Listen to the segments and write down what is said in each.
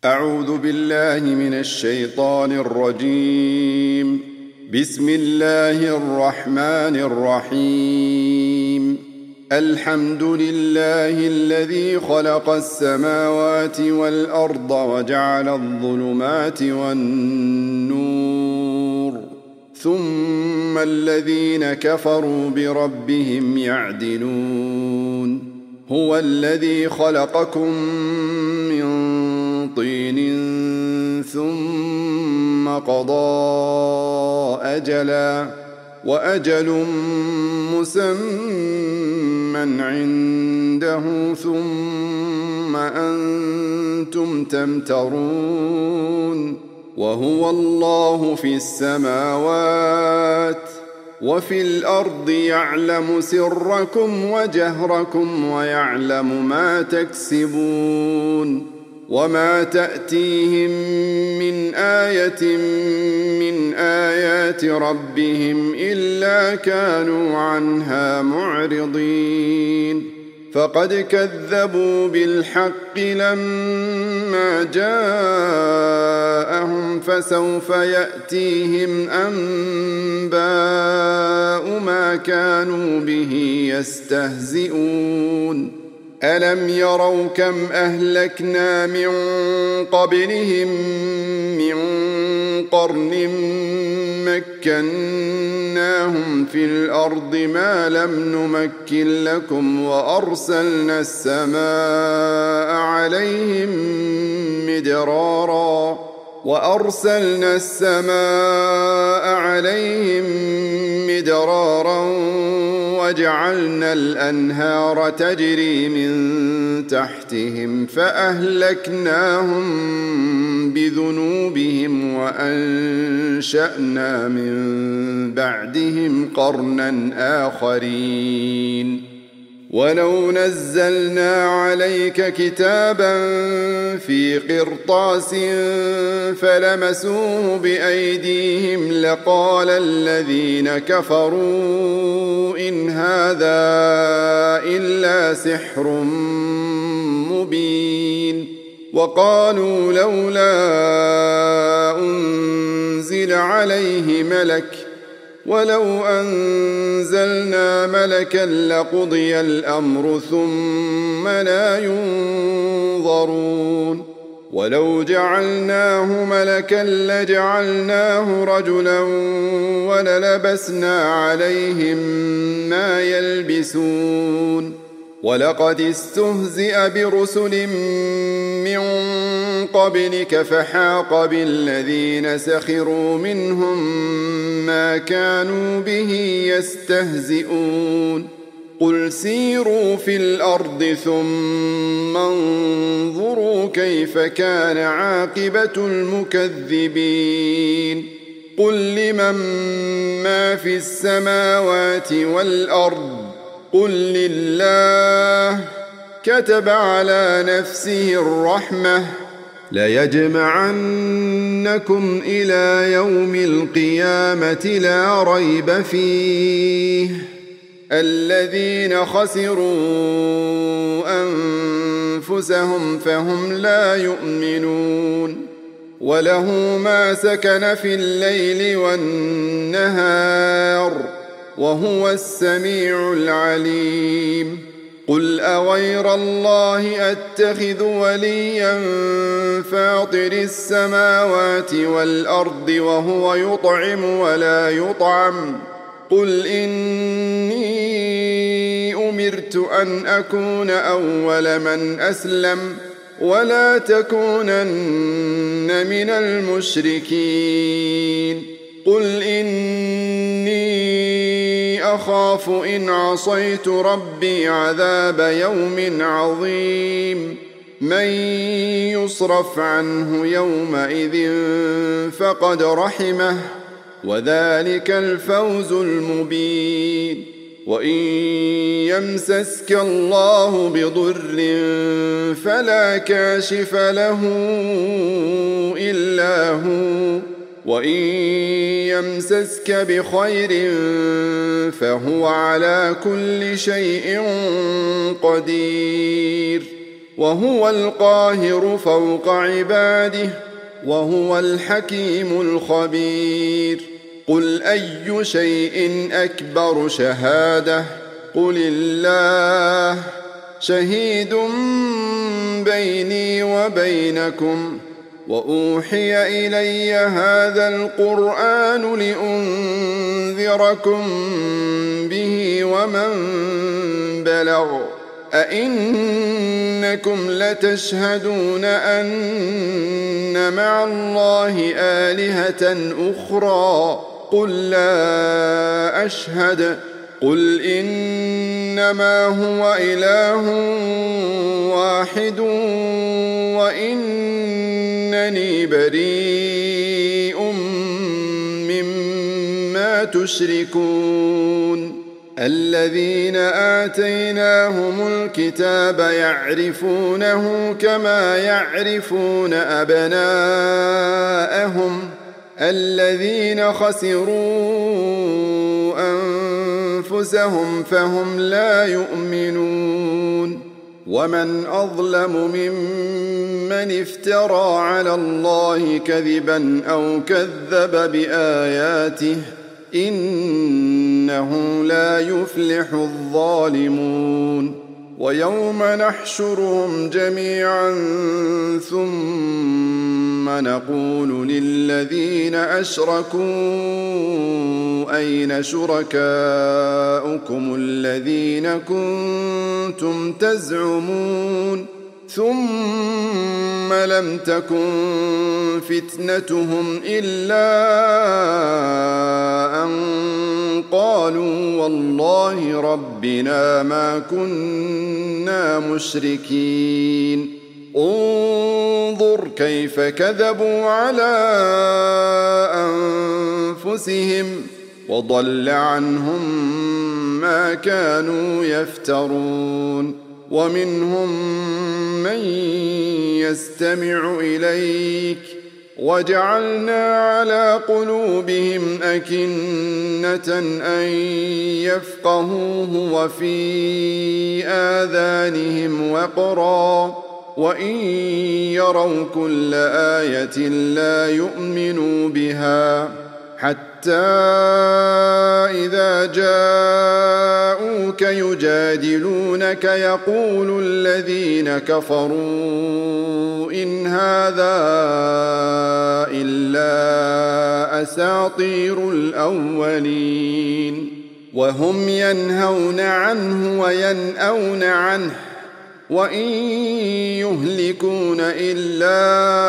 أعوذ بالله من الشيطان الرجيم. بسم الله الرحمن الرحيم. الحمد لله الذي خلق السماوات والأرض وجعل الظلمات والنور ثم الذين كفروا بربهم يعدلون. هو الذي خلقكم من طين ثم قضى أجلا وأجل مسمى عنده ثم أنتم تمترون. وهو الله في السماوات وفي الأرض يعلم سركم وجهركم ويعلم ما تكسبون. وما تأتيهم من آية من آيات ربهم إلا كانوا عنها معرضين. فقد كذبوا بالحق لما جاءهم فسوف يأتيهم أنباء ما كانوا به يستهزئون. ألم يروا كم أهلكنا من قبلهم من قرن مكناهم في الأرض ما لم نمكن لكم وأرسلنا السماء عليهم مدرارا وجعلنا الأنهار تجري من تحتهم فأهلكناهم بذنوبهم وأنشأنا من بعدهم قرنا آخرين. ولو نزلنا عليك كتابا في قرطاس فلمسوه بأيديهم لقال الذين كفروا إن هذا إلا سحر مبين. وقالوا لولا أنزل عليه ملك ولو أنزلنا ملكا لقضي الأمر ثم لا ينظرون. ولو جعلناه ملكا لجعلناه رجلا وللبسنا عليهم ما يلبسون. ولقد استهزئ برسل من قبلك فحاق بالذين سخروا منهم ما كانوا به يستهزئون. قل سيروا في الأرض ثم انظروا كيف كان عاقبة المكذبين. قل لمن ما في السماوات والأرض قل لله كتب على نفسه الرحمة ليجمعنكم إلى يوم القيامة لا ريب فيه. الذين خسروا أنفسهم فهم لا يؤمنون. وله ما سكن في الليل والنهار وهو السميع العليم. قل أغير الله أتخذ وليا فاطر السماوات والأرض وهو يطعم ولا يطعم. قل إني أمرت أن أكون أول من أسلم ولا تكونن من المشركين. قل إني أخاف إن عصيت ربي عذاب يوم عظيم. من يصرف عنه يومئذ فقد رحمه وذلك الفوز المبين. وإن يمسسك الله بضر فلا كاشف له إلا هو وإن يمسسك بخير فهو على كل شيء قدير. وهو القاهر فوق عباده وهو الحكيم الخبير قل أي شيء أكبر شهادة قل الله شهيد بيني وبينكم وأوحي إلي هذا القرآن لأنذركم به ومن بلغ أئنكم لتشهدون أن مع الله آلهة أخرى قل لا أشهد قل إنما هو إله واحد وإنني بريء مما تشركون الذين آتيناهم الكتاب يعرفونه كما يعرفون أبناءهم الذين خسروا أنفسهم فهم لا يؤمنون ومن أظلم ممن افترى على الله كذبا أو كذب بآياته إنه لا يفلح الظالمون ويوم نحشرهم جميعا ثم نقول للذين أشركوا أين شركاؤكم الذين كنتم تزعمون ثم لم تكن فتنتهم إلا أن قالوا والله ربنا ما كنا مشركين انظر كيف كذبوا على أنفسهم وضل عنهم ما كانوا يفترون ومنهم من يستمع إليك وجعلنا على قلوبهم أكنة أن يفقهوه وفي آذانهم وقرا وإن يروا كل آية لا يؤمنوا بها حتى إذا جاءوك يجادلونك يقول الذين كفروا إن هذا إلا أساطير الأولين وهم ينهون عنه وينأون عنه وإن يهلكون إلا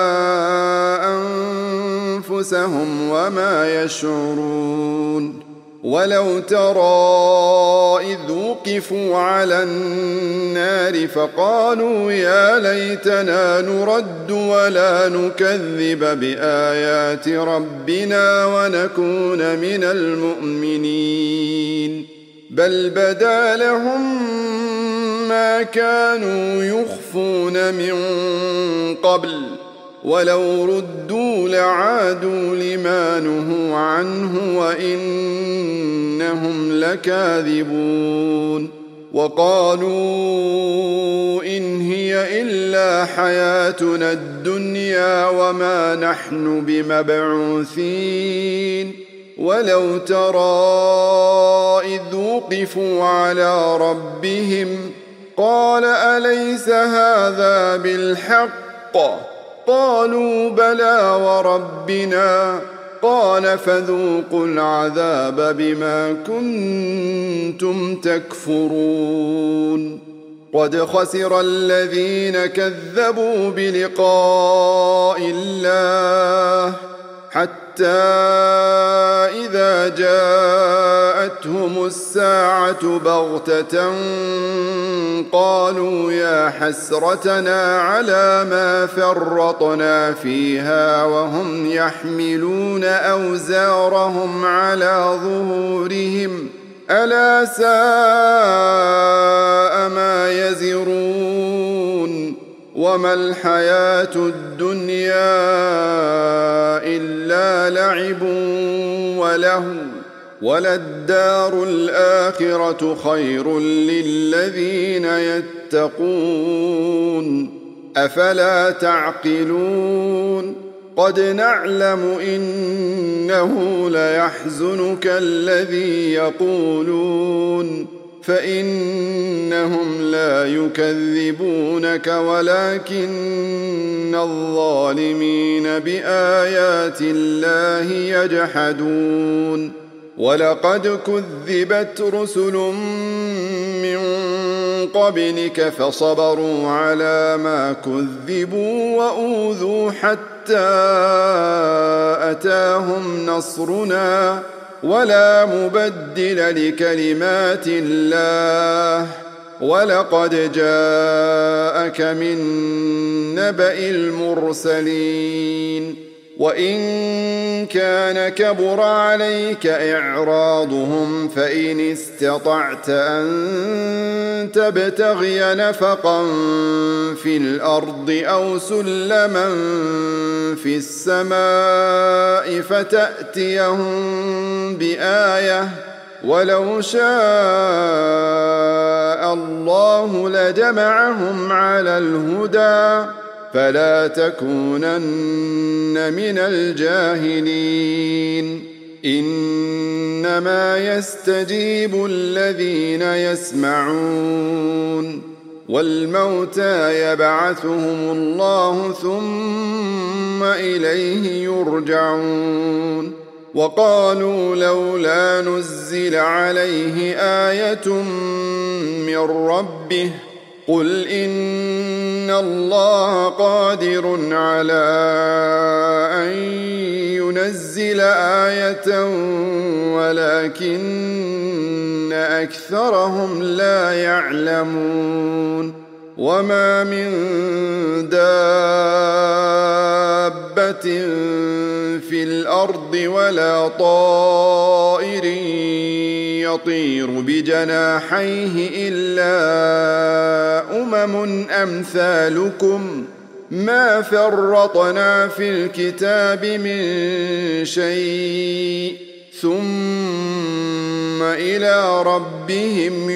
أنفسهم وما يشعرون ولو ترى إذ وقفوا على النار فقالوا يا ليتنا نرد ولا نكذب بآيات ربنا ونكون من المؤمنين بل بدا لهم ما كانوا يخفون من قبل ولو ردوا لعادوا لما نهوا عنه وإنهم لكاذبون وقالوا إن هي إلا حياتنا الدنيا وما نحن بمبعوثين ولو ترى إذ وقفوا على ربهم قال أليس هذا بالحق قالوا بلى وربنا قال فذوقوا العذاب بما كنتم تكفرون قد خسر الذين كذبوا بلقاء الله حتى إذا جاءتهم الساعة بغتة قالوا يا حسرتنا على ما فرطنا فيها وهم يحملون أوزارهم على ظهورهم ألا ساء ما يزرون وما الحياة الدنيا إلا لعب ولهو وللدار الآخرة خير للذين يتقون أفلا تعقلون قد نعلم إنه ليحزنك الذي يقولون فإنهم لا يكذبونك ولكن الظالمين بآيات الله يجحدون ولقد كذبت رسل من قبلك فصبروا على ما كذبوا وأوذوا حتى أتاهم نصرنا ولا مبدل لكلمات الله ولقد جاءك من نبأ المرسلين وإن كان كبر عليك إعراضهم فإن استطعت أن تبتغي نفقا في الأرض أو سلما في السماء فتأتيهم بآية ولو شاء الله لجمعهم على الهدى فلا تكونن من الجاهلين إنما يستجيب الذين يسمعون والموتى يبعثهم الله ثم إليه يرجعون وقالوا لولا نزل عليه آية من ربه قل إن الله قادر على أن ينزل آية ولكن أكثرهم لا يعلمون وما من دابة في الأرض ولا طائر يطير بجناحيه إلا أمثالكم ما فرطنا في الكتاب من شيء ثم إلى ربهم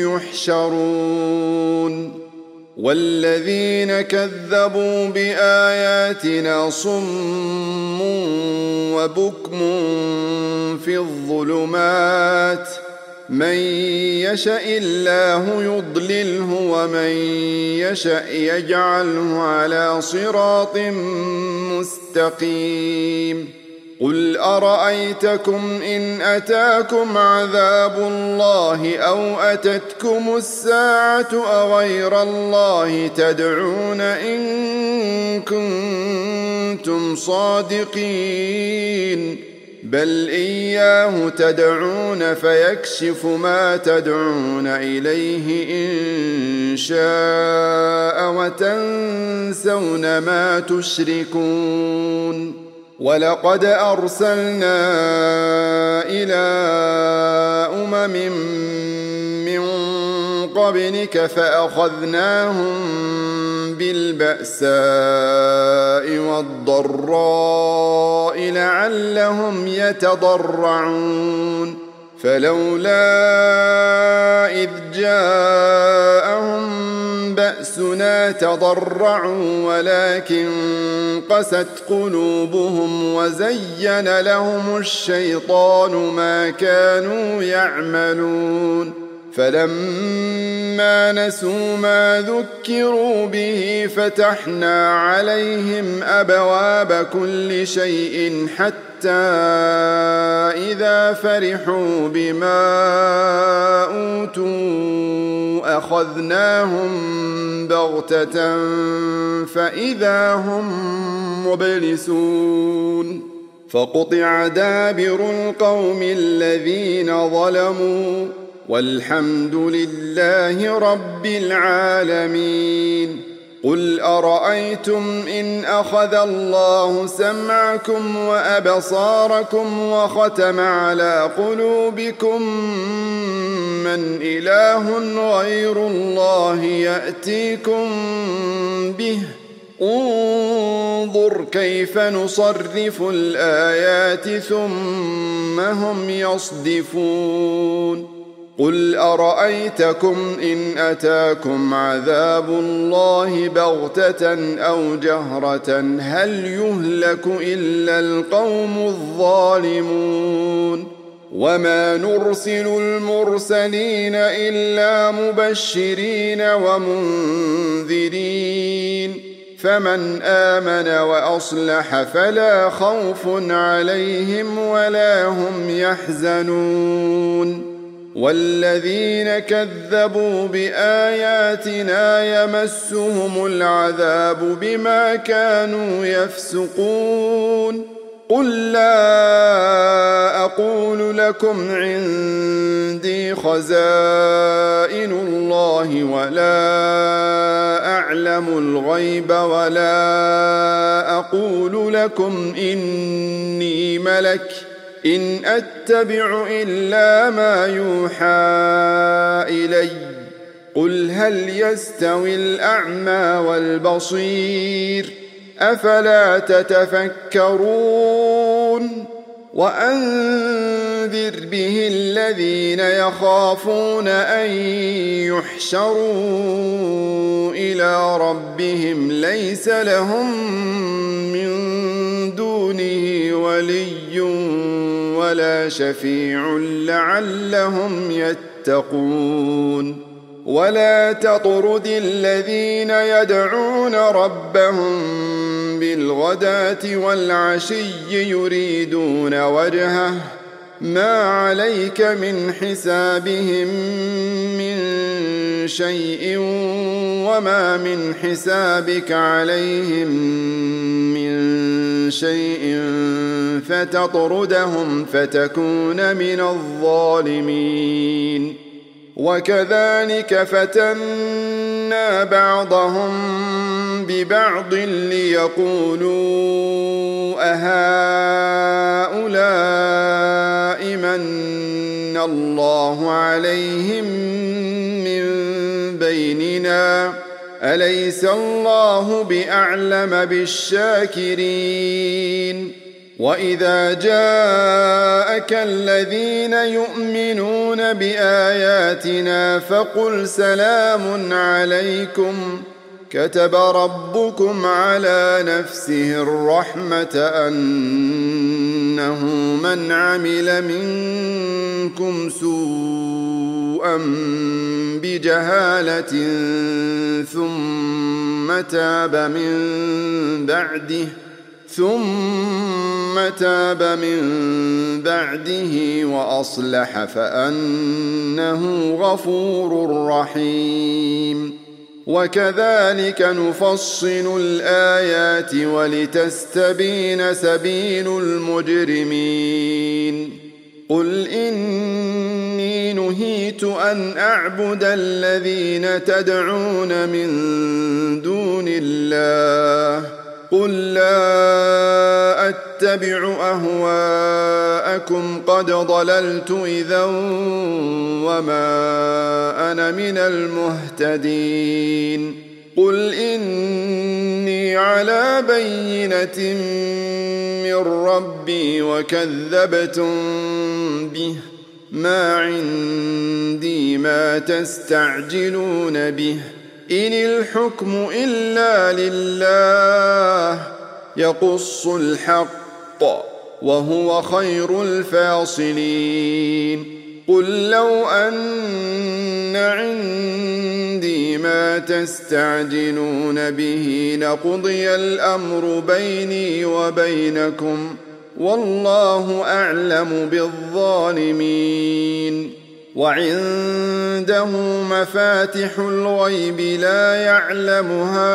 يحشرون والذين كذبوا بآياتنا صم وبكم في الظلمات من يشاء الله يضلله ومن يشاء يجعله على صراط مستقيم قل أرأيتكم إن أتاكم عذاب الله أو أتتكم الساعة أغير الله تدعون إن كنتم صادقين بل إياه تدعون فيكشف ما تدعون إليه إن شاء وتنسون ما تشركون ولقد أرسلنا إلى من قبلك فأخذناهم بالبأساء والضراء لعلهم يتضرعون فلولا إذ جاءهم بأسنا تضرعوا ولكن قست قلوبهم وزين لهم الشيطان ما كانوا يعملون فلما نسوا ما ذكروا به فتحنا عليهم أبواب كل شيء حتى إذا فرحوا بما أوتوا أخذناهم بغتة فإذا هم مبلسون فقطع دابر القوم الذين ظلموا والحمد لله رب العالمين قل أرأيتم إن أخذ الله سمعكم وأبصاركم وختم على قلوبكم من إله غير الله يأتيكم به انظر كيف نصرف الآيات ثم هم يصدفون قل أرأيتكم إن أتاكم عذاب الله بغتة أو جهرة هل يهلك إلا القوم الظالمون وما نرسل المرسلين إلا مبشرين ومنذرين فمن آمن وأصلح فلا خوف عليهم ولا هم يحزنون والذين كذبوا بآياتنا يمسهم العذاب بما كانوا يفسقون قل لا أقول لكم عندي خزائن الله ولا أعلم الغيب ولا أقول لكم إني ملك إن أتبع إلا ما يوحى إلي قل هل يستوي الأعمى والبصير أفلا تتفكرون وأنذر به الذين يخافون أن يحشروا إلى ربهم ليس لهم من دونه ولي ولا شفيع لعلهم يتقون ولا تطرد الذين يدعون ربهم بالغداة والعشي يريدون وجهه ما عليك من حسابهم من شيء وما من حسابك عليهم من شيء فتطردهم فتكون من الظالمين وكذلك فتنا بعضهم ببعض ليقولوا أهؤلاء من الله عليهم من بيننا أليس الله بأعلم بالشاكرين وإذا جاءك الذين يؤمنون بآياتنا فقل سلام عليكم كتب ربكم على نفسه الرحمة أنه من عمل منكم سوءا بجهالة ثم تاب من بعده وأصلح فأنه غفور رحيم وكذلك نفصل الآيات ولتستبين سبيل المجرمين قل إني نهيت أن أعبد الذين تدعون من دون الله قل لا أتبع أهواءكم قد ضللت إذا وما أنا من المهتدين قل إني على بينة من ربي وكذبتم به ما عندي ما تستعجلون به إن الحكم إلا لله يقص الحق وهو خير الفاصلين قل لو أن عندي ما تستعجلون به لقضي الأمر بيني وبينكم والله أعلم بالظالمين وعنده مفاتح الغيب لا يعلمها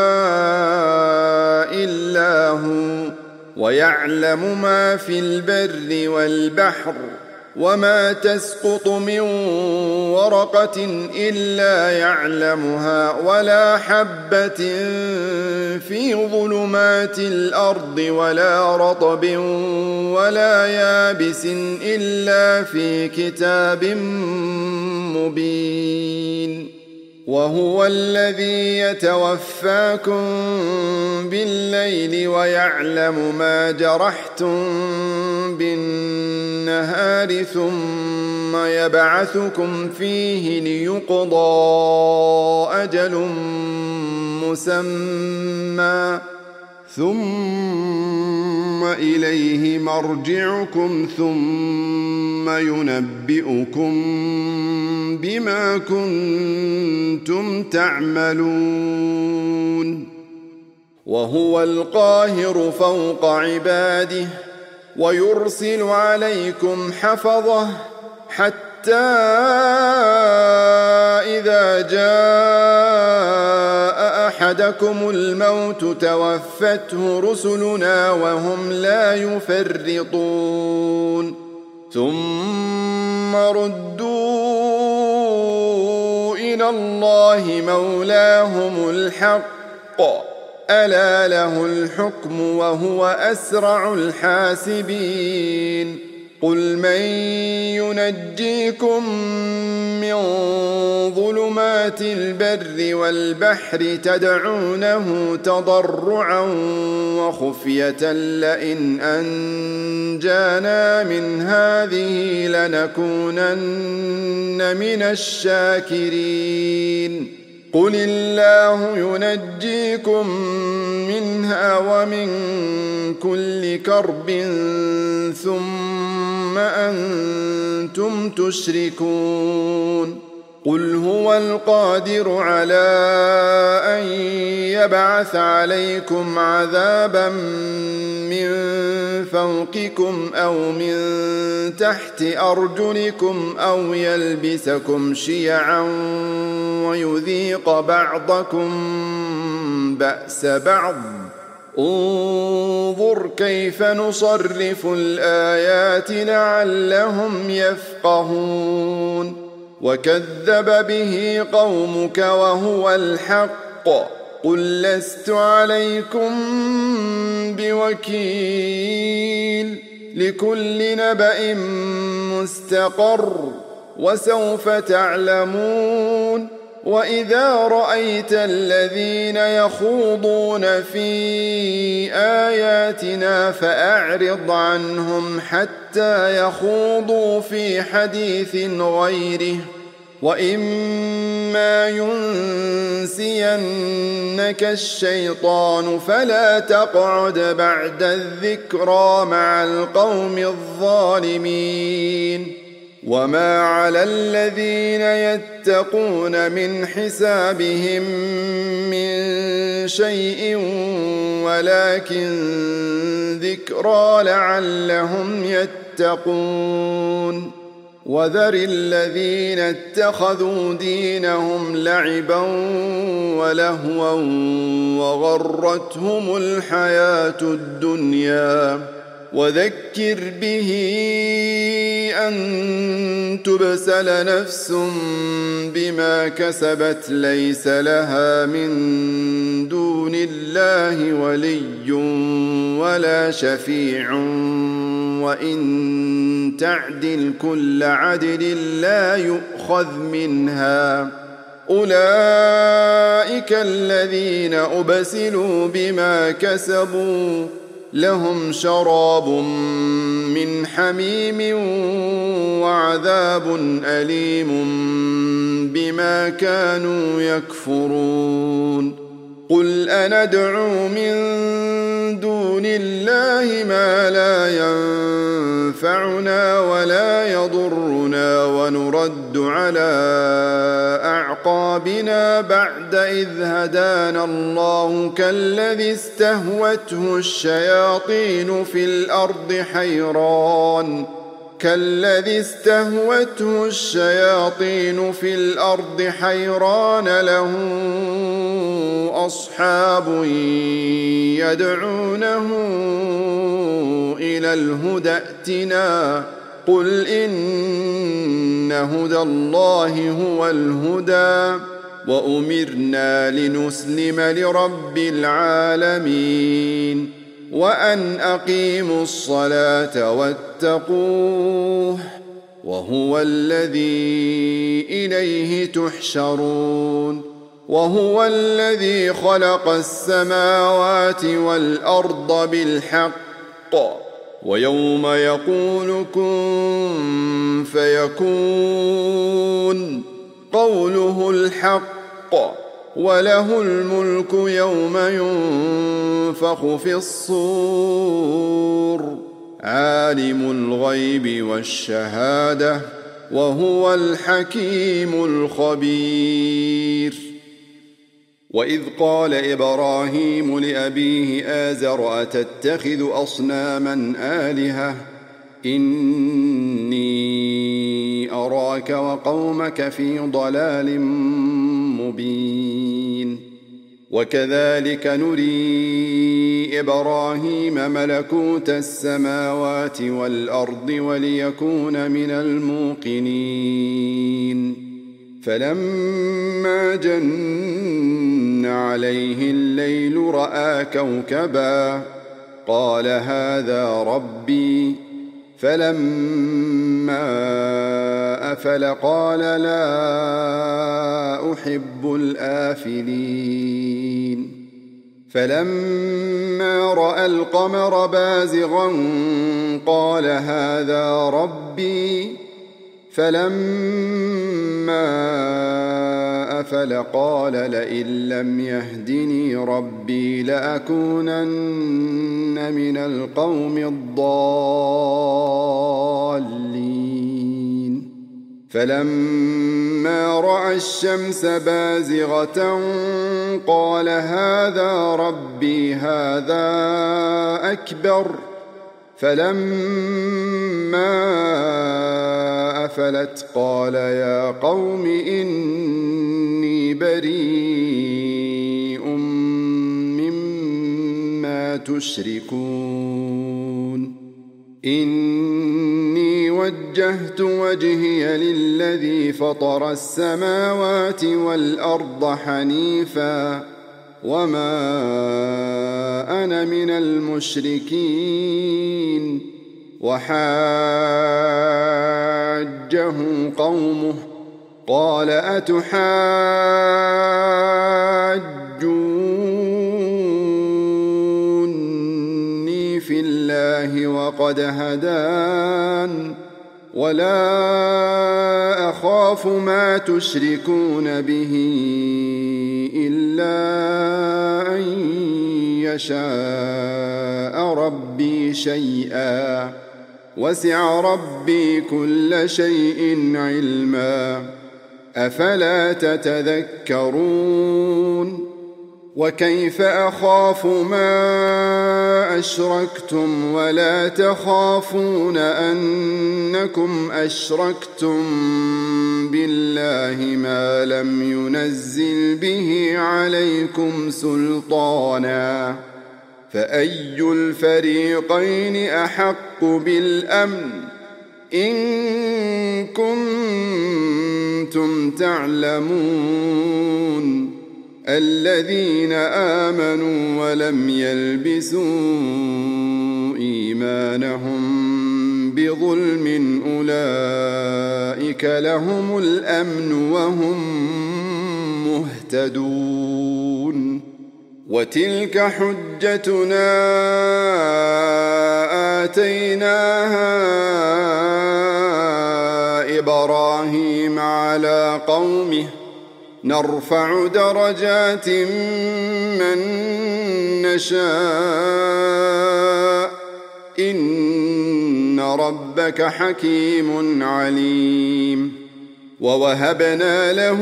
إلا هو ويعلم ما في البر والبحر وما تسقط من ورقة إلا يعلمها ولا حبة في ظلمات الأرض ولا رطب ولا يابس إلا في كتاب مبين وهو الذي يتوفاكم بالليل ويعلم ما جرحتم بالنهار ثم يبعثكم فيه ليقضى أجل مسمى ثم إليه مرجعكم ثم ينبئكم بما كنتم تعملون وهو القاهر فوق عباده ويرسل عليكم حفظه حتى إذا جاء أحدكم الموت توفته رسلنا وهم لا يفرطون ثم ردوا إلى الله مولاهم الحق ألا له الحكم وهو أسرع الحاسبين قل من ينجيكم من ظلمات البر والبحر تدعونه تضرعا وخفية لئن أنجانا من هذه لنكونن من الشاكرين قل الله ينجيكم منها ومن كل كرب ثم أنتم تشركون قل هو القادر على أن يبعث عليكم عذابا من فوقكم أو من تحت أرجلكم أو يلبسكم شيعا ويذيق بعضكم بأس بعض انظر كيف نصرف الآيات لعلهم يفقهون وكذب به قومك وهو الحق قل لست عليكم بوكيل لكل نبأ مستقر وسوف تعلمون وإذا رأيت الذين يخوضون في آياتنا فأعرض عنهم حتى يخوضوا في حديث غيره وإما ينسينك الشيطان فلا تقعد بعد الذكرى مع القوم الظالمين وما على الذين يتقون من حسابهم من شيء ولكن ذكرى لعلهم يتقون وذر الذين اتخذوا دينهم لعبا ولهوا وغرتهم الحياة الدنيا وذكر به أن تبسل نفس بما كسبت ليس لها من دون الله ولي ولا شفيع وإن تعدل كل عدل لا يؤخذ منها أولئك الذين أبسلوا بما كسبوا لهم شراب من حميم وعذاب أليم بما كانوا يكفرون قل أندعو من دون الله ما لا ينفعنا ولا يضرنا ونرد على أعقابنا بعد إذ هدانا الله كالذي استهوته الشياطين في الأرض حيران له أصحاب يدعونه إلى الهدى ائتنا قل إن هدى الله هو الهدى وأمرنا لنسلم لرب العالمين وأن أقيموا الصلاة واتقوه وهو الذي إليه تحشرون وهو الذي خلق السماوات والأرض بالحق ويوم يقول كن فيكون قوله الحق وله الملك يوم ينفخ في الصور عالم الغيب والشهادة وهو الحكيم الخبير وإذ قال إبراهيم لأبيه آزر أتتخذ أصناما آلهة إني أراك وقومك في ضلال مبين وكذلك نري إبراهيم ملكوت السماوات والأرض وليكون من الموقنين فلما جن عليه الليل رأى كوكبا قال هذا ربي فلما أفل قال لا أحب الآفلين فلما رأى القمر بازغا قال هذا ربي فلما أفل قال لئن لم يهدني ربي لأكونن من القوم الضالين فلما رأى الشمس بازغة قال هذا ربي هذا أكبر فلما أفلت قال يا قوم إني بريء مما تشركون إني وجهت وجهي للذي فطر السماوات والأرض حنيفا وما أنا من المشركين وحاجه قومه قال أتحاجوني في الله وقد هدان ولا أخاف ما تشركون به إلا أن يشاء ربي شيئا وسع ربي كل شيء علما أفلا تتذكرون وكيف أخاف ما أشركتم ولا تخافون أنكم أشركتم بالله ما لم ينزل به عليكم سلطانا فأي الفريقين أحق بالأمن إن كنتم تعلمون الذين آمنوا ولم يلبسوا إيمانهم بظلم أولئك لهم الأمن وهم مهتدون وتلك حجتنا آتيناها إبراهيم على قومه نرفع درجات من نشاء إن ربك حكيم عليم ووهبنا له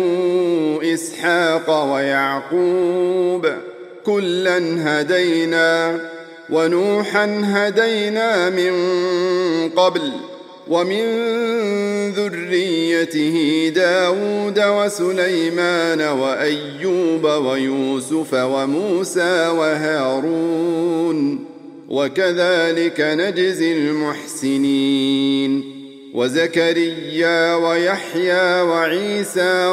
إسحاق ويعقوب كلا هدينا ونوحا هدينا من قبل ومن ذريته داود وسليمان وأيوب ويوسف وموسى وهارون وكذلك نجزي المحسنين وزكريا ويحيى وعيسى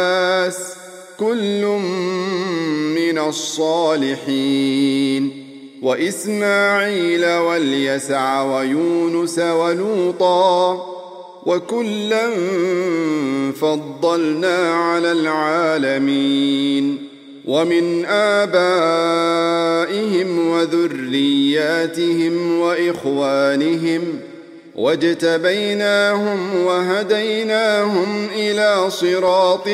وإلياس كل من الصالحين وإسماعيل واليسع ويونس ولوطا وكلا فضلنا على العالمين ومن آبائهم وذرياتهم وإخوانهم واجتبيناهم وهديناهم إلى صراط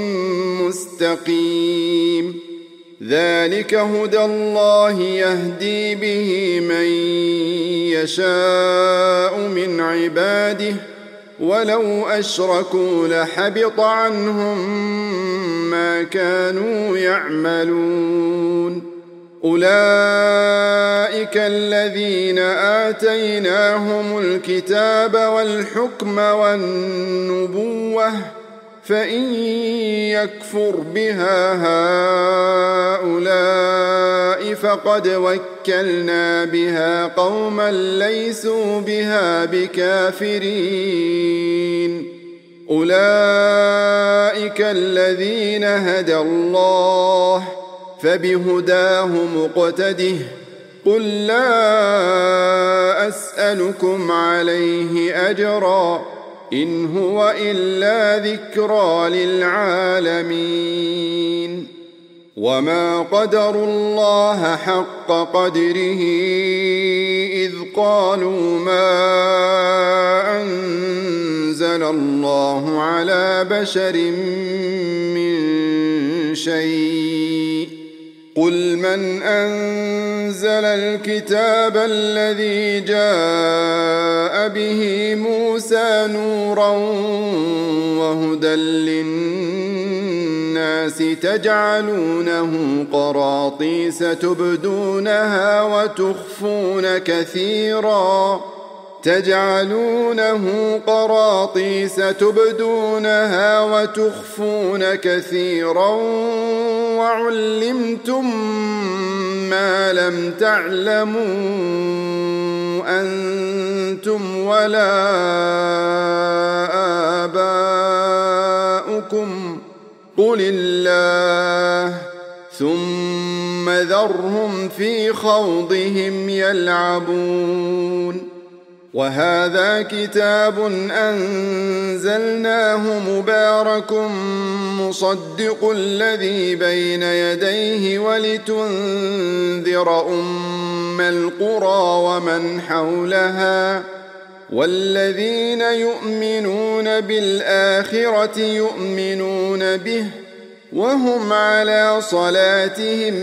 مستقيم ذلك هدى الله يهدي به من يشاء من عباده ولو أشركوا لحبط عنهم ما كانوا يعملون أولئك الذين آتيناهم الكتاب والحكم والنبوة فإن يكفر بها هؤلاء فقد وكلنا بها قوما ليسوا بها بكافرين أولئك الذين هدى الله فبهداه مقتده قل لا أسألكم عليه أجرا إن هو إلا ذكرى للعالمين وما قدروا الله حق قدره إذ قالوا ما أنزل الله على بشر من شيء قل من أنزل الكتاب الذي جاء به موسى نورا وهدى للناس تجعلونه قراطيس تبدونها وتخفون كثيرا وعلمتم ما لم تعلموا أنتم ولا آباؤكم قل الله ثم ذرهم في خوضهم يلعبون وهذا كتاب أنزلناه مبارك مصدق الذي بين يديه ولتنذر أم القرى ومن حولها والذين يؤمنون بالآخرة يؤمنون به وهم على صلاتهم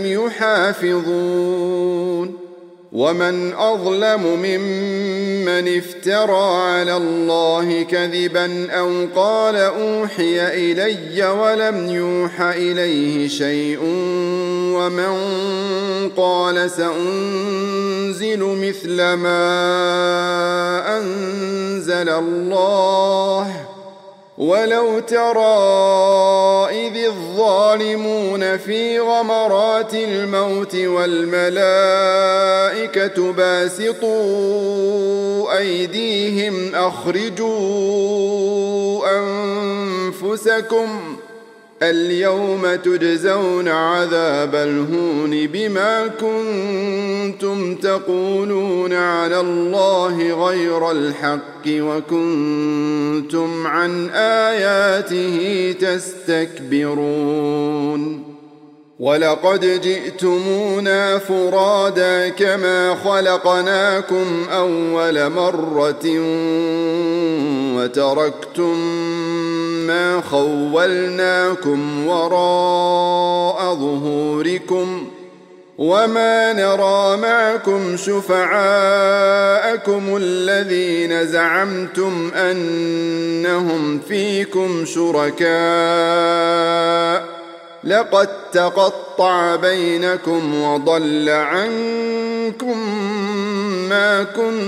يحافظون ومن أظلم ممن افترى على الله كذبا أو قال أوحي إلي ولم يوح إليه شيء ومن قال سأنزل مثل ما أنزل الله ولو ترى إذ الظالمون في غمرات الموت والملائكة باسطوا أيديهم أخرجوا أنفسكم اليوم تجزون عذاب الهون بما كنتم تقولون على الله غير الحق وكنتم عن آياته تستكبرون ولقد جئتمونا فرادا كما خلقناكم أول مرة وتركتم ما خولناكم وراء ظهوركم وما نرى معكم شفعاءكم الذين زعمتم أنهم فيكم شركاء لقد تقطع بينكم وضل عنكم ما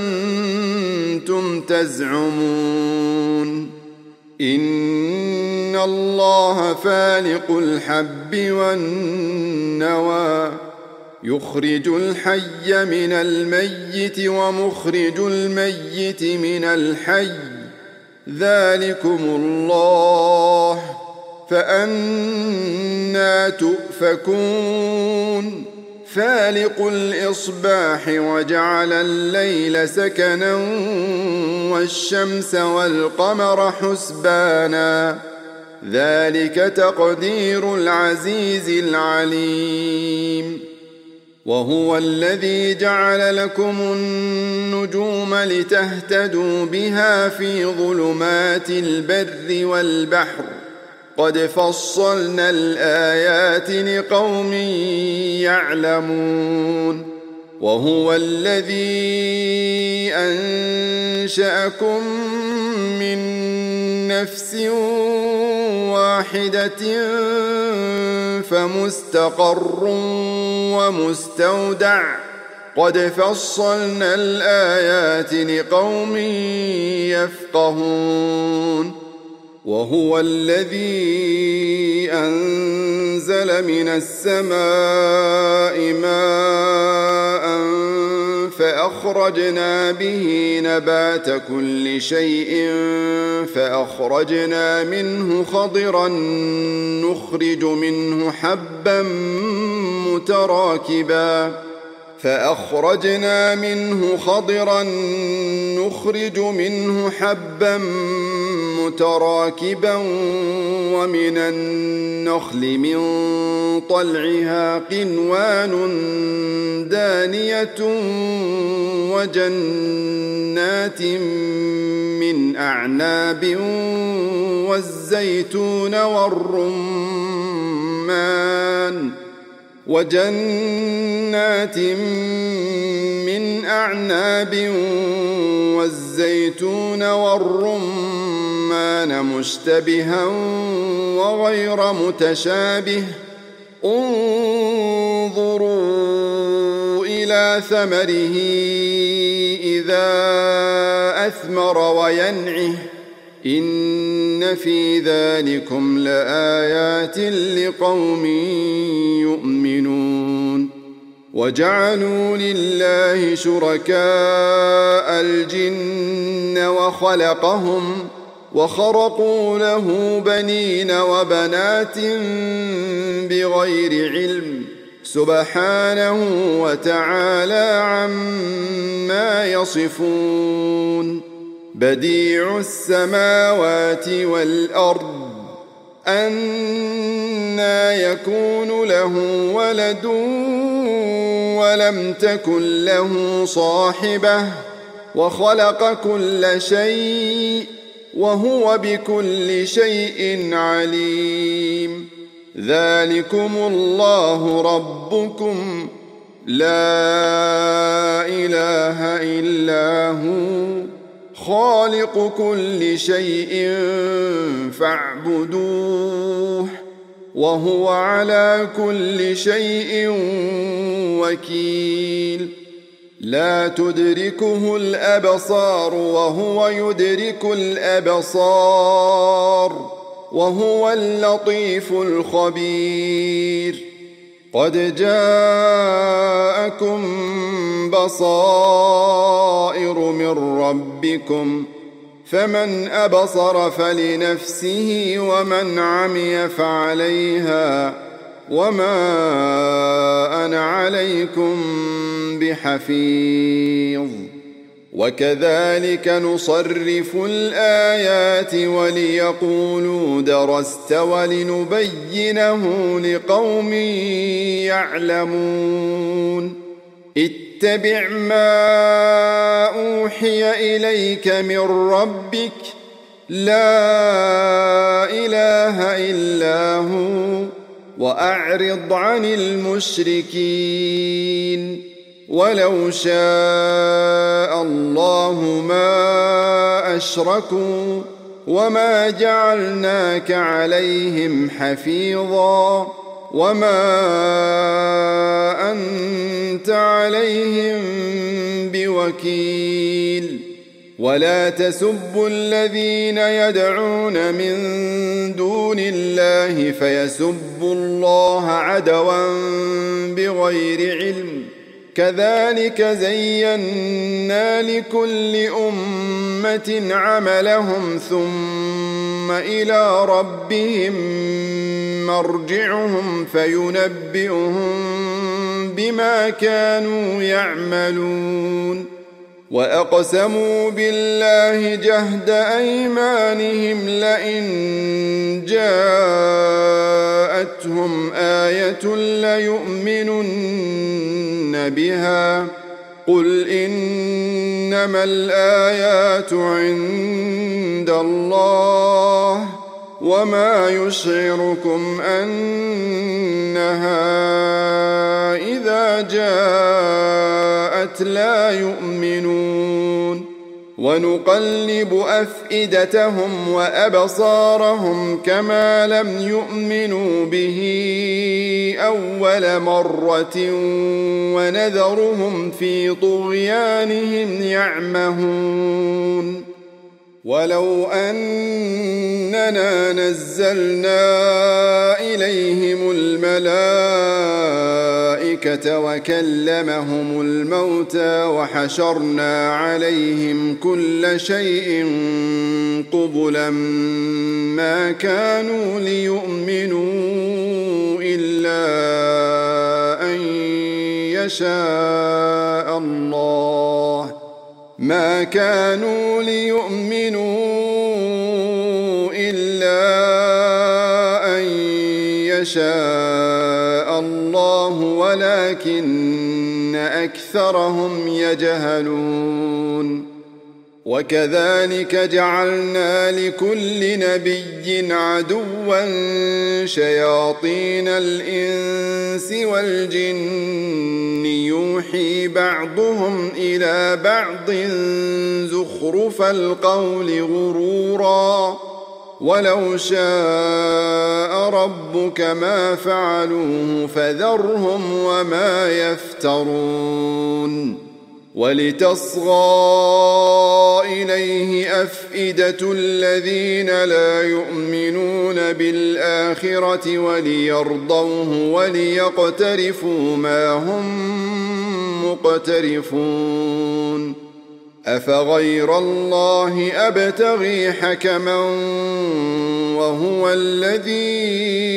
كنتم تزعمون إن الله فالق الحب والنوى يخرج الحي من الميت ومخرج الميت من الحي ذلكم الله فأنى تؤفكون فالق الإصباح وجعل الليل سكنا والشمس والقمر حسبانا ذلك تقدير العزيز العليم وهو الذي جعل لكم النجوم لتهتدوا بها في ظلمات البر والبحر قد فصلنا الآيات لقوم يعلمون وهو الذي أنشأكم من نفس واحدة فمستقر ومستودع قد فصلنا الآيات لقوم يفقهون وهو الذي أنزل من السماء ماء فأخرجنا به نبات كل شيء فأخرجنا منه خضرا نخرج منه حبا متراكبا ومن النخل من طلعها قنوان دانية وجنات من أعناب والزيتون والرمان مشتبها وغير متشابه انظروا إلى ثمره إذا أثمر وينعه إن في ذلكم لآيات لقوم يؤمنون وجعلوا لله شركاء الجن وخرقوا له بنين وبنات بغير علم سبحانه وتعالى عما يصفون بديع السماوات والأرض أنى يكون له ولد ولم تكن له صاحبة وخلق كل شيء وهو بكل شيء عليم ذلكم الله ربكم لا إله إلا هو خالق كل شيء فاعبدوه وهو على كل شيء وكيل لا تدركه الأبصار وهو يدرك الأبصار وهو اللطيف الخبير قد جاءكم بصائر من ربكم فمن أبصر فلنفسه ومن عمي فعليها وما أنا عليكم بحفيظ وكذلك نصرف الآيات وليقولوا درست ولنبينه لقوم يعلمون اتبع ما أوحي إليك من ربك لا إله إلا هو وأعرض عن المشركين ولو شاء الله ما أشركوا وما جعلناك عليهم حفيظا وما أنت عليهم بوكيل ولا تسبوا الذين يدعون من دون الله فيسبوا الله عدوا بغير علم كذلك زينا لكل أمة عملهم ثم إلى ربهم مرجعهم فينبئهم بما كانوا يعملون وأقسموا بالله جهد أيمانهم لئن جاءتهم آية ليؤمنن بها قل إنما الآيات عند الله وما يشعركم أنها إذا جاءت لا يؤمنون ونقلب أفئدتهم وأبصارهم كما لم يؤمنوا به أول مرة ونذرهم في طغيانهم يعمهون ولو أننا نزلنا إليهم الملائكة وكلمهم الموتى وحشرنا عليهم كل شيء قبلا ما كانوا ليؤمنوا إلا أن يشاء الله ما كانوا ليؤمنوا إلا أن يشاء الله ولكن أكثرهم يجهلون وكذلك جعلنا لكل نبي عدوا شياطين الإنس والجن يوحي بعضهم إلى بعض زخرف القول غرورا ولو شاء ربك ما فعلوه فذرهم وما يفترون ولتصغى إليه أفئدة الذين لا يؤمنون بالآخرة وليرضوه وليقترفوا ما هم مقترفون أفغير الله أبتغي حكما وهو الذي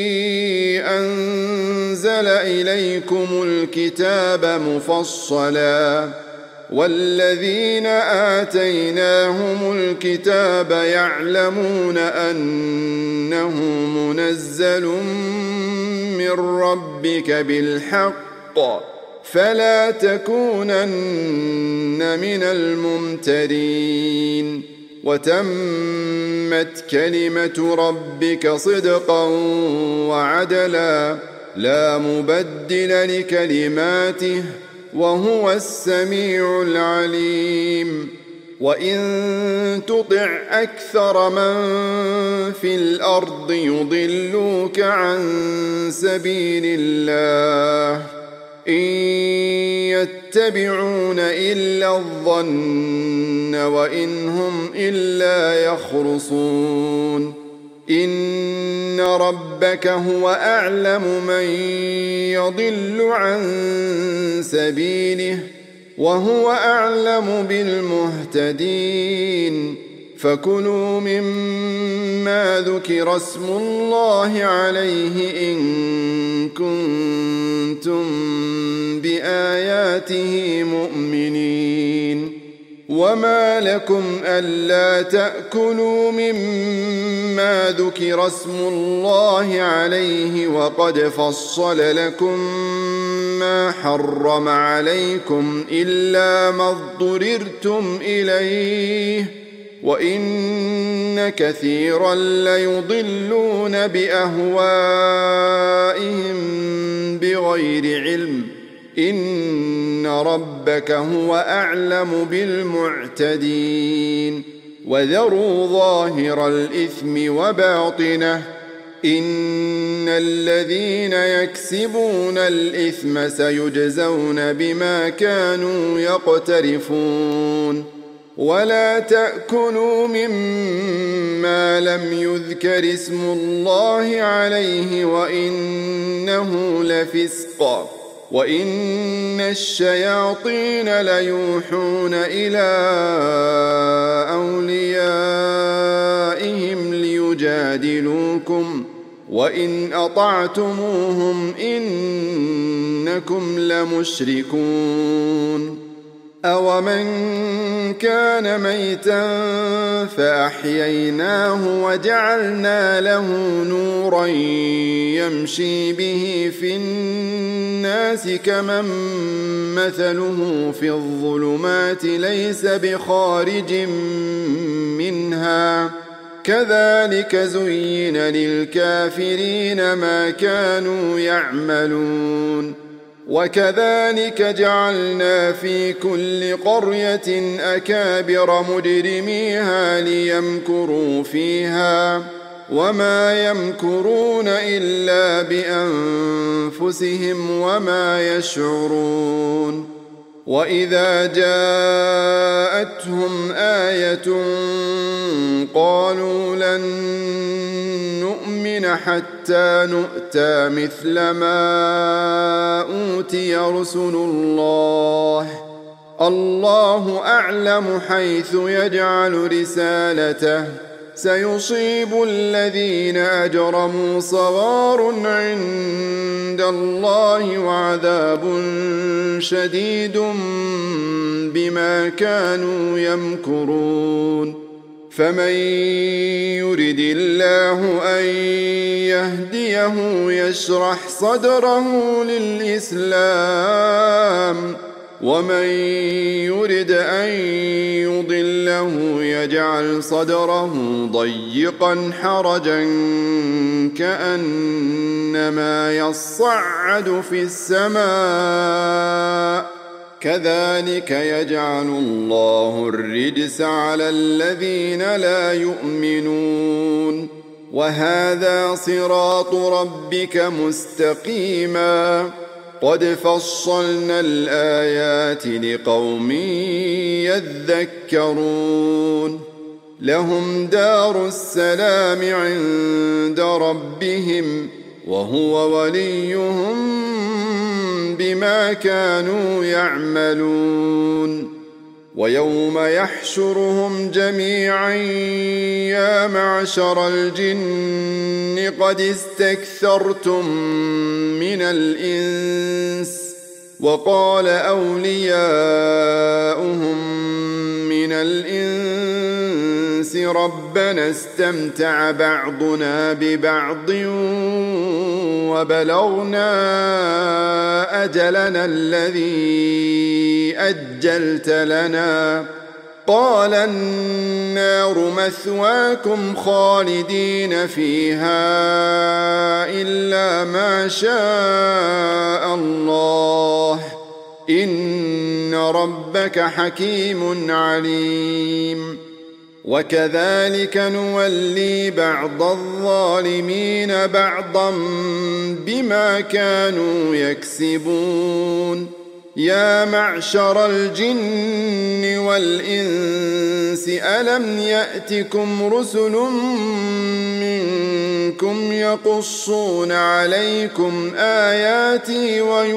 أنزل إليكم الكتاب مفصلا والذين آتيناهم الكتاب يعلمون أنه منزل من ربك بالحق فلا تكونن من الممترين وتمت كلمة ربك صدقا وعدلا لا مبدل لكلماته وهو السميع العليم وإن تطع أكثر من في الأرض يضلوك عن سبيل الله إن يتبعون إلا الظن وإن هم إلا يخرصون إن ربك هو أعلم من يضل عن سبيله وهو أعلم بالمهتدين فكلوا مما ذكر اسم الله عليه إن كنتم بآياته مؤمنين وما لكم ألا تأكلوا مما ذكر اسم الله عليه وقد فصل لكم ما حرم عليكم إلا ما اضطررتم إليه وإن كثيرا ليضلون بأهوائهم بغير علم إن ربك هو أعلم بالمعتدين وذروا ظاهر الإثم وباطنه إن الذين يكسبون الإثم سيجزون بما كانوا يقترفون ولا تأكلوا مما لم يذكر اسم الله عليه وإنه لفسق وإن الشياطين ليوحون إلى أوليائهم ليجادلوكم وإن أطعتموهم إنكم لمشركون أومن كان ميتا فأحييناه وجعلنا له نورا يمشي به في الناس كمن مثله في الظلمات ليس بخارج منها كذلك زين للكافرين ما كانوا يعملون وكذلك جعلنا في كل قرية أكابر مجرميها ليمكروا فيها وما يمكرون إلا بأنفسهم وما يشعرون وإذا جاءتهم آية قالوا لن نؤمن حتى نؤتى مثل ما أوتي رسل الله أعلم حيث يجعل رسالته سيصيب الذين أجرموا صغار عند الله وعذاب شديد بما كانوا يمكرون فمن يرد الله أن يهديه يشرح صدره للإسلام ومن يرد أن يضله يجعل صدره ضيقا حرجا كأنما يصعد في السماء كذلك يجعل الله الرجس على الذين لا يؤمنون وهذا صراط ربك مستقيما قد فصلنا الآيات لقوم يذكرون لهم دار السلام عند ربهم وهو وليهم بما كانوا يعملون ويوم يحشرهم جميعا يا معشر الجن قد استكثرتم من الإنس وقال أولياؤهم من الإنس ربنا استمتع بعضنا ببعض وبلغنا أجلنا الذي أجلت لنا قال النار مثواكم خالدين فيها إلا ما شاء الله إن ربك حكيم عليم وكذلك نولي بعض الظالمين بعضا بما كانوا يكسبون يا معشر الجن والإنس ألم يأتكم رسل منكم يقصون عليكم آياتي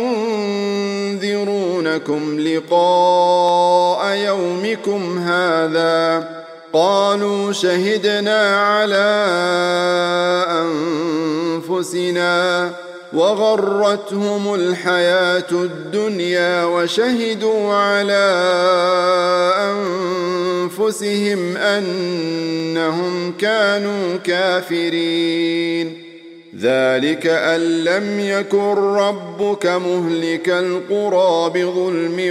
وينذرونكم لقاء يومكم هذا قالوا شهدنا على أنفسنا وغرتهم الحياة الدنيا وشهدوا على أنفسهم أنهم كانوا كافرين ذلك أن لم يكن ربك مهلك القرى بظلم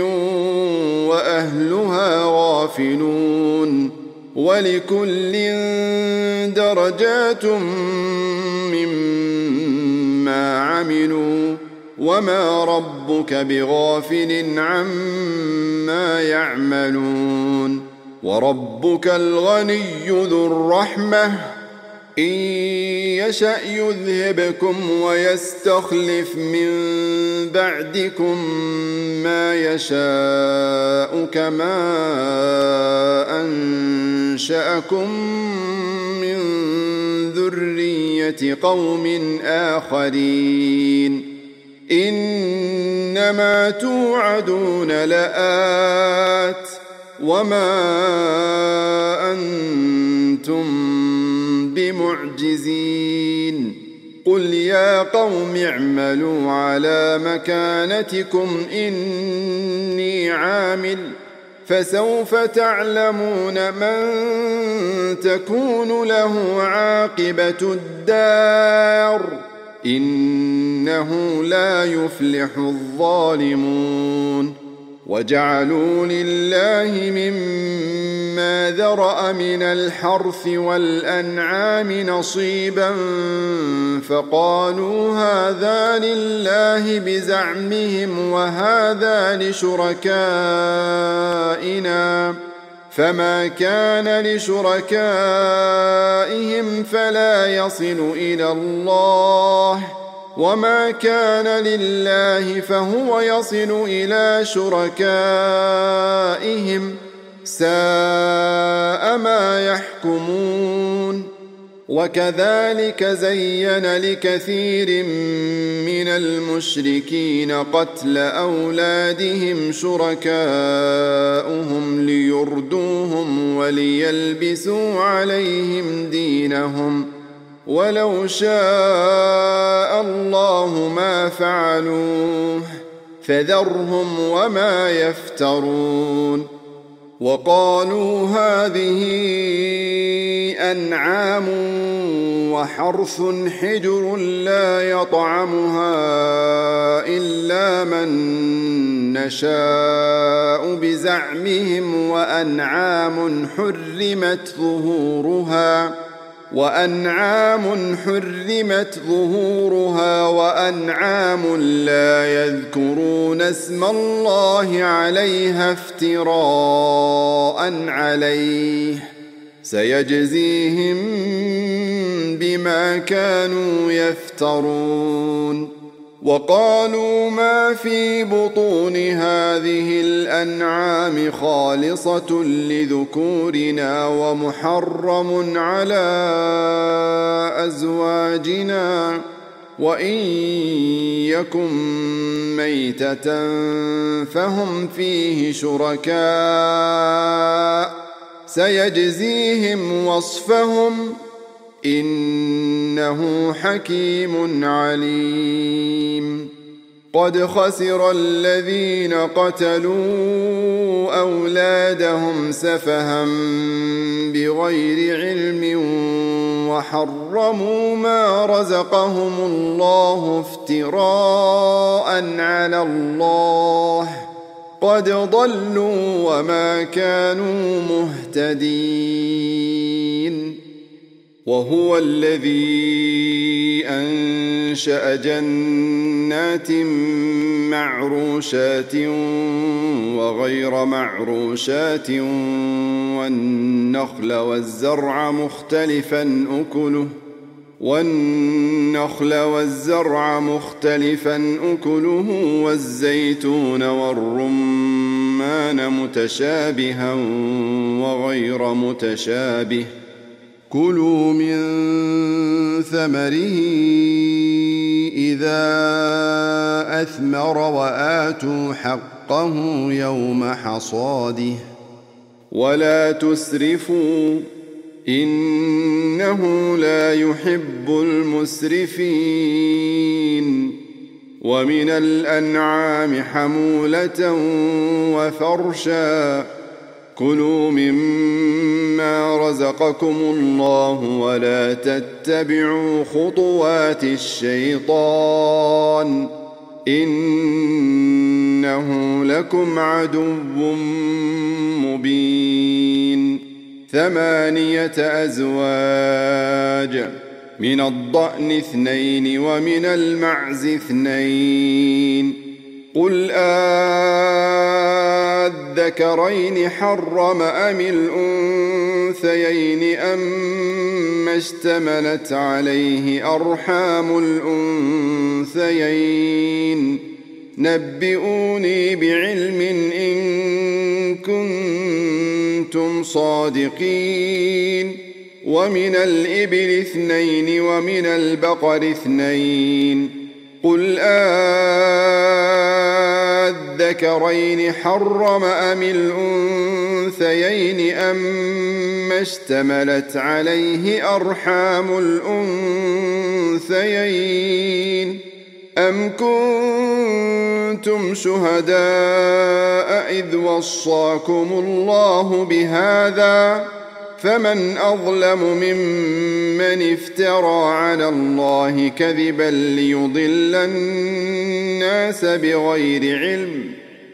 وأهلها غافلون ولكل درجات مما عملوا وما ربك بغافل عما يعملون وربك الغني ذو الرحمة إن يشأ يذهبكم ويستخلف من بعدكم ما يشاء كما أنشأكم من ذرية قوم آخرين إنما توعدون لآت وما أنتم بمعجزين قل يا قوم اعملوا على مكانتكم إني عامل فسوف تعلمون من تكون له عاقبة الدار إنه لا يفلح الظالمون وجعلوا لله مما ذرأ من الحرث والأنعام نصيبا فقالوا هذا لله بزعمهم وهذا لشركائنا فما كان لشركائهم فلا يصل إلى الله وما كان لله فهو يصل إلى شركائهم ساء ما يحكمون وكذلك زين لكثير من المشركين قتل أولادهم شركاؤهم ليردوهم وليلبسوا عليهم دينهم ولو شاء الله ما فعلوه فذرهم وما يفترون وقالوا هذه أنعام وحرث حجر لا يطعمها إلا من نشاء بزعمهم وأنعام حرمت ظهورها وأنعام لا يذكرون اسم الله عليها افتراء عليه سيجزيهم بما كانوا يفترون وقالوا ما في بطون هذه الأنعام خالصة لذكورنا ومحرم على أزواجنا وإن يكن ميتة فهم فيه شركاء سيجزيهم وصفهم إنه حكيم عليم قد خسر الذين قتلوا أولادهم سفها بغير علم وحرموا ما رزقهم الله افتراء على الله قد ضلوا وما كانوا مهتدين وهو الذي أنشأ جنات معروشات وغير معروشات والنخل والزرع مختلفا أكله والزيتون والرمان متشابها وغير متشابه كلوا من ثمره إذا أثمر وآتوا حقه يوم حصاده ولا تسرفوا إنه لا يحب المسرفين ومن الأنعام حمولة وفرشا كلوا مما رزقكم الله ولا تتبعوا خطوات الشيطان إنه لكم عدو مبين 8 أزواج من الضأن 2 ومن المعز 2 قل الذكرين حرم أم الأنثيين أما اشتملت عليه أرحام الأنثيين نبئوني بعلم إن كنتم صادقين ومن الإبل 2 ومن البقر 2 قل أذكرين حرم أم الأنثيين أما اشتملت عليه أرحام الأنثيين أم كنتم شهداء إذ وصاكم الله بهذا فمن أظلم ممن افترى على الله كذبا ليضل الناس بغير علم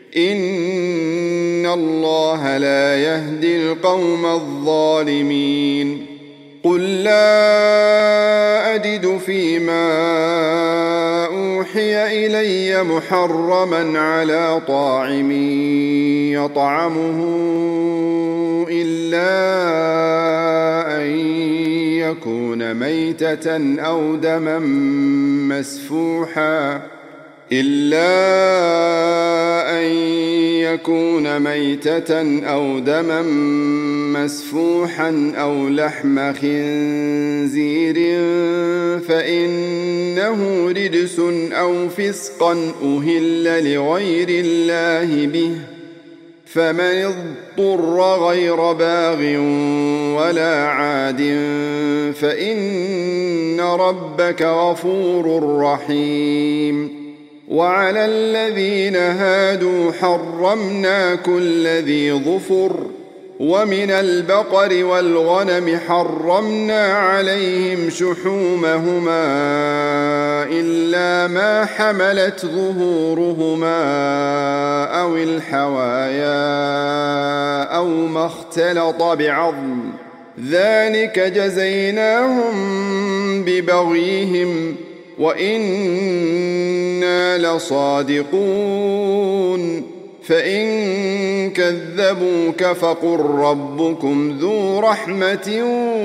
إن الله لا يهدي القوم الظالمين قل لا أجد فيما أوحي إلي محرما على طاعم يطعمه إلا أن يكون ميتة أو دما مسفوحا أو لحم خنزير فإنه رجس أو فسقا أهل لغير الله به فمن اضطر غير باغ ولا عاد فإن ربك غفور رحيم وعلى الذين هادوا حرمنا كل ذي ظفر ومن البقر والغنم حرمنا عليهم شحومهما إلا ما حملت ظهورهما أو الحوايا أو ما اختلط بعظم ذلك جزيناهم ببغيهم وإنا لصادقون فإن كذبوك فقل ربكم ذو رحمة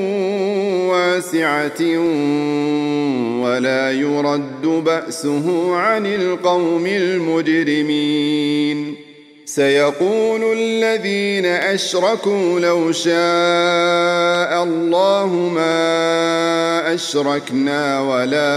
واسعة ولا يرد بأسه عن القوم المجرمين سيقول الذين أشركوا لو شاء الله ما أشركنا ولا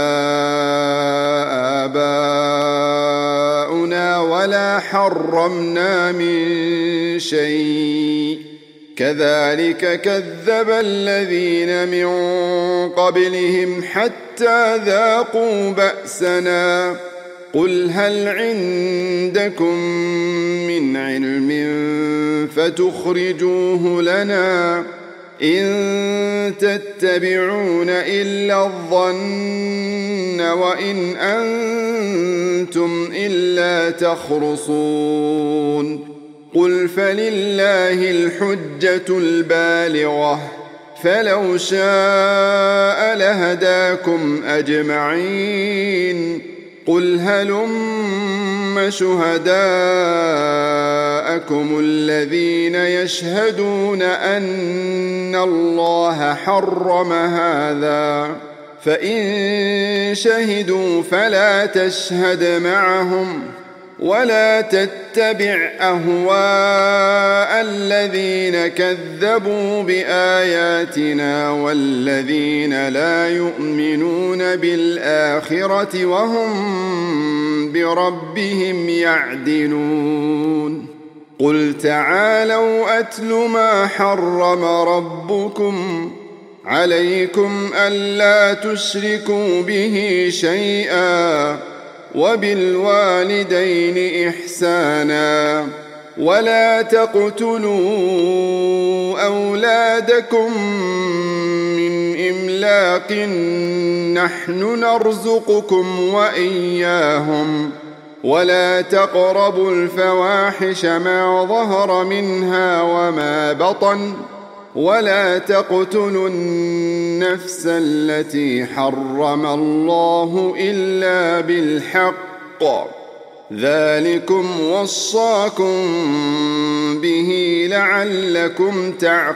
آباؤنا ولا حرمنا من شيء كذلك كذب الذين من قبلهم حتى ذاقوا بأسنا قل هل عندكم من علم فتخرجوه لنا إن تتبعون إلا الظن وإن أنتم إلا تخرصون قل فلله الحجة البالغة فلو شاء لهداكم أجمعين قل هلم شهداءكم الذين يشهدون أن الله حرم هذا فإن شهدوا فلا تشهد معهم ولا تتبع أهواء الذين كذبوا بآياتنا والذين لا يؤمنون بالآخرة وهم بربهم يعدلون قل تعالوا أتل ما حرم ربكم عليكم ألا تشركوا به شيئا وبالوالدين إحسانا ولا تقتلوا أولادكم من إملاق نحن نرزقكم وإياهم ولا تقربوا الفواحش ما ظهر منها وما بطن ولا تقتلوا النفس التي حرم الله إلا بالحق ذلكم وصاكم به لعلكم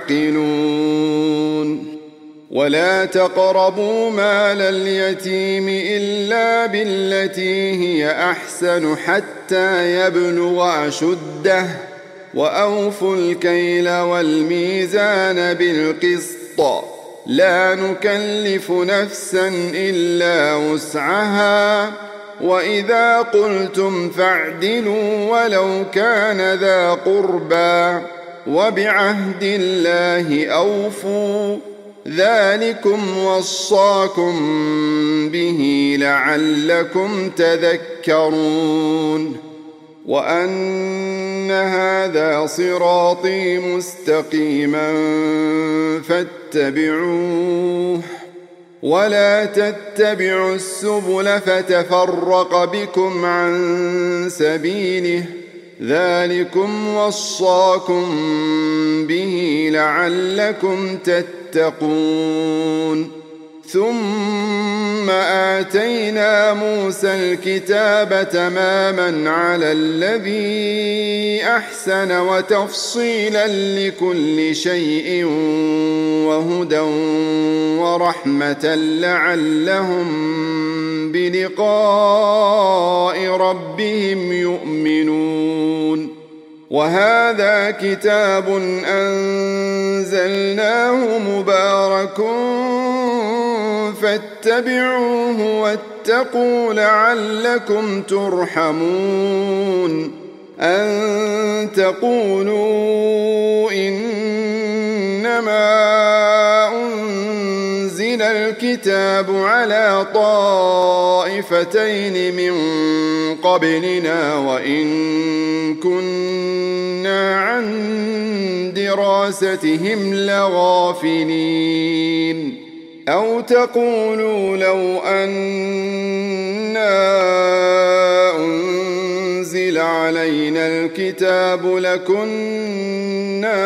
تعقلون ولا تقربوا مال اليتيم إلا بالتي هي أحسن حتى يبلغ أشده وأوفوا الكيل والميزان بالقسط لا نكلف نفسا إلا وسعها وإذا قلتم فاعدلوا ولو كان ذا قربى وبعهد الله أوفوا ذلكم وصاكم به لعلكم تذكرون وأن هذا صراطي مستقيما فاتبعوه ولا تتبعوا السبل فتفرق بكم عن سبيله ذلكم وصاكم به لعلكم تتقون ثم آتينا موسى الكتاب تماما على الذي أحسن وتفصيلا لكل شيء وهدى ورحمة لعلهم بلقاء ربهم يؤمنون وهذا كتاب أنزلناه مبارك فاتبعوه واتقوا لعلكم ترحمون أن تقولوا إنما أنزل الكتاب على طائفتين من قبلنا وإن كنا عن دراستهم لغافلين أو تقولوا لو أنا أنزل علينا الكتاب لكنا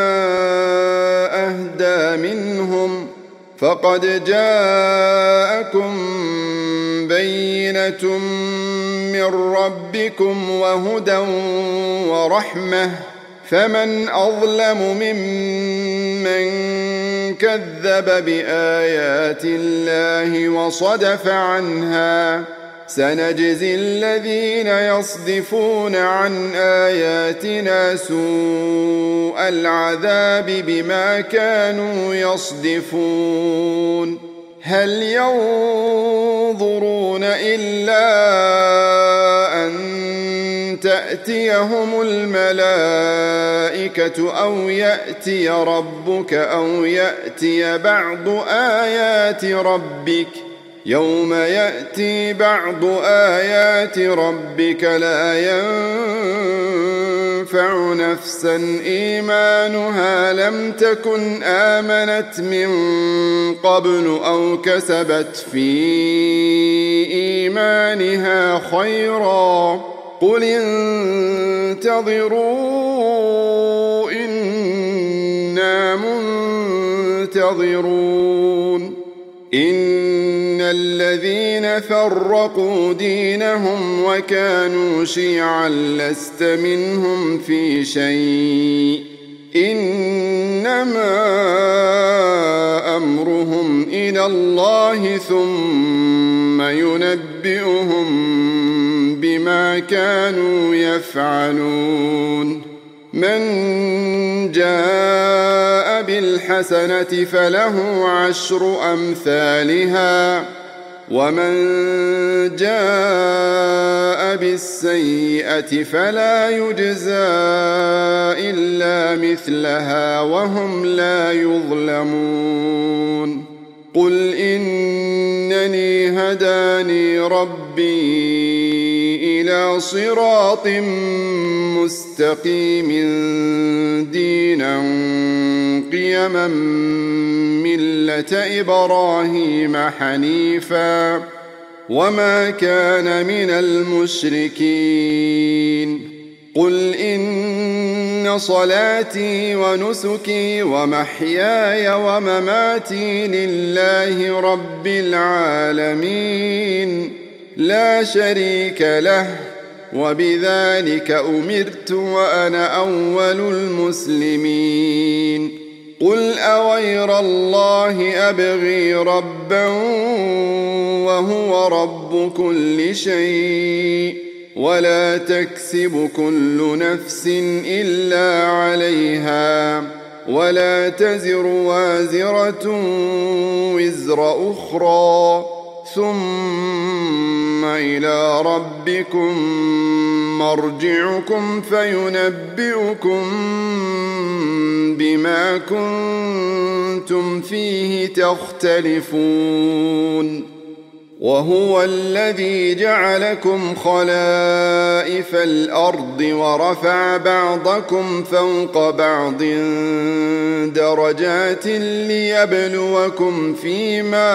أهدى منهم فقد جاءكم بينة من ربكم وهدى ورحمة فمن أظلم ممن كذب بآيات الله وصدف عنها سنجزي الذين يصدفون عن آياتنا سوء العذاب بما كانوا يصدفون هل ينظرون إلا أن تأتيهم الملائكة أو يأتي ربك أو يأتي بعض آيات ربك يوم يأتي بعض آيات ربك لا ينفع نفسا إيمانها لم تكن آمنت من قبل أو كسبت في إيمانها خيرا قل انتظروا إنا منتظرون إن الذين فرقوا دينهم وكانوا شيعا لست منهم في شيء إنما أمرهم إلى الله ثم ينبئهم بما كانوا يفعلون من جاء بالحسنة فله عشر أمثالها ومن جاء بالسيئة فلا يجزى إلا مثلها وهم لا يظلمون قل إنني هداني ربي إلى صراط مستقيم دينا قيما ملة إبراهيم حنيفا وما كان من المشركين قل إن صلاتي ونسكي ومحياي ومماتي لله رب العالمين لا شريك له وبذلك أمرت وأنا أول المسلمين قل أغير الله أبغي ربا وهو رب كل شيء ولا تكسب كل نفس إلا عليها ولا تزر وازرة وزر أخرى ثم إلى ربكم مرجعكم فينبئكم بما كنتم فيه تختلفون وهو الذي جعلكم خلائف الأرض ورفع بعضكم فوق بعض درجات ليبلوكم فيما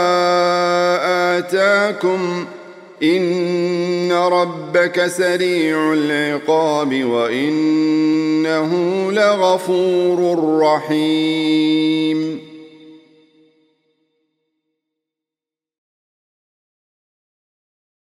آتاكم إن ربك سريع العقاب وإنه لغفور رحيم